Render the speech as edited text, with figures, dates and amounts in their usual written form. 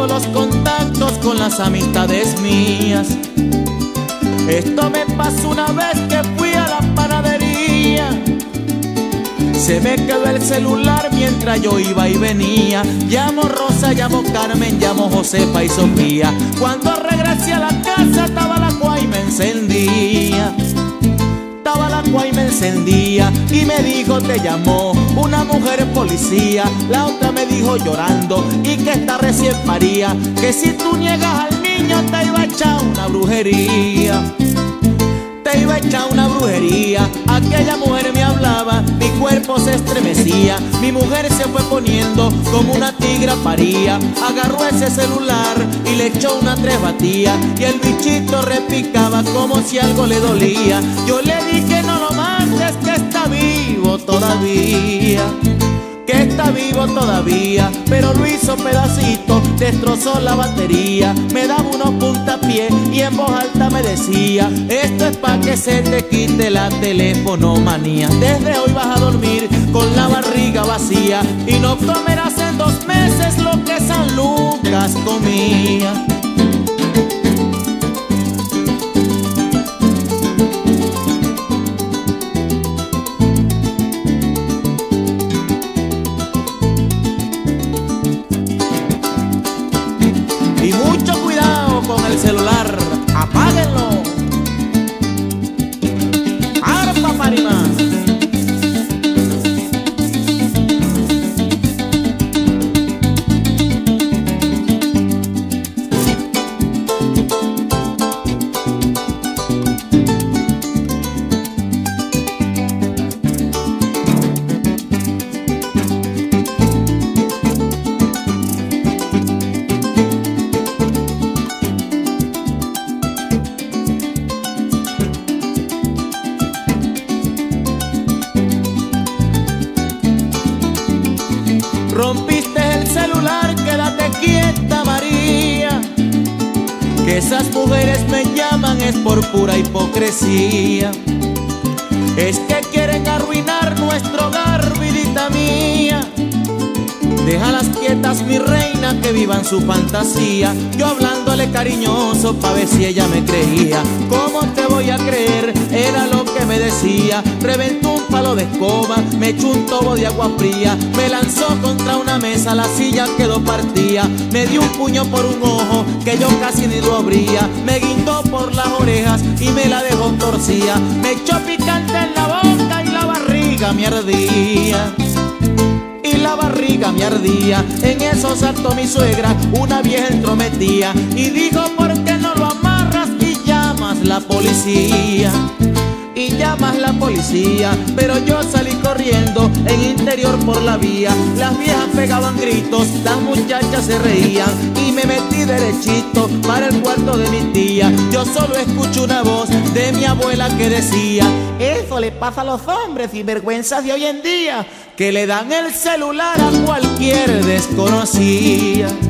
todos los contactos con las amistades mías. Esto me pasó una vez que fui a la panadería. Se me quedó el celular mientras yo iba y venía. Llamo Rosa, llamo Carmen, llamo Josefa y Sofía. Cuando regresé a la casa estaba la cual y me encendía. Estaba la cual y me encendía y me dijo: te llamó una mujer policía. La otra me dijo llorando y que esta recién paría, que si tú niegas al niño te iba a echar una brujería. Te iba a echar una brujería. Aquella mujer me hablaba, mi cuerpo se estremecía. Mi mujer se fue poniendo como una tigra paría. Agarró ese celular y le echó una 3 batía. Y el bichito repicaba como si algo le dolía. Yo le dije: no lo mandes, que está vivo todavía, que está vivo todavía. Pero lo hizo pedacito, destrozó la batería. Me daba unos puntapiés y en voz alta me decía: esto es pa' que se te quite la telefonomanía. Desde hoy vas a dormir con la barriga vacía y no comerás en 2 meses lo que San Lucas comía. Y mucho cuidado con el celular, apáguenlo. Arpa Parima. Rompiste el celular, quédate quieta, María, que esas mujeres me llaman es por pura hipocresía. Es que quieren arruinar nuestro hogar, vidita mía. Déjalas quietas, mi reina, que vivan su fantasía. Yo hablándole cariñoso pa' ver si ella me creía. ¿Cómo te voy a creer? Era lo que me decía. Reventó un palo de escoba, me echó un tobo de agua fría. Me lanzó contra una mesa, la silla quedó partida. Me dio un puño por un ojo, que yo casi ni lo abría. Me guindó por las orejas y me la dejó torcida. Me echó picante en la boca y la barriga me ardía. Y la barriga me ardía. En eso saltó mi suegra, una vieja entrometida, y dijo: ¿por qué no lo amarras y llamas la policía? Y llamas la policía. Pero yo salí corriendo en interior por la vía. Las viejas pegaban gritos, las muchachas se reían, y me metí derechito para el cuarto de mi tía. Yo solo escucho una voz de mi abuela que decía: eso le pasa a los hombres sinvergüenzas de hoy en día, que le dan el celular a cualquier desconocida.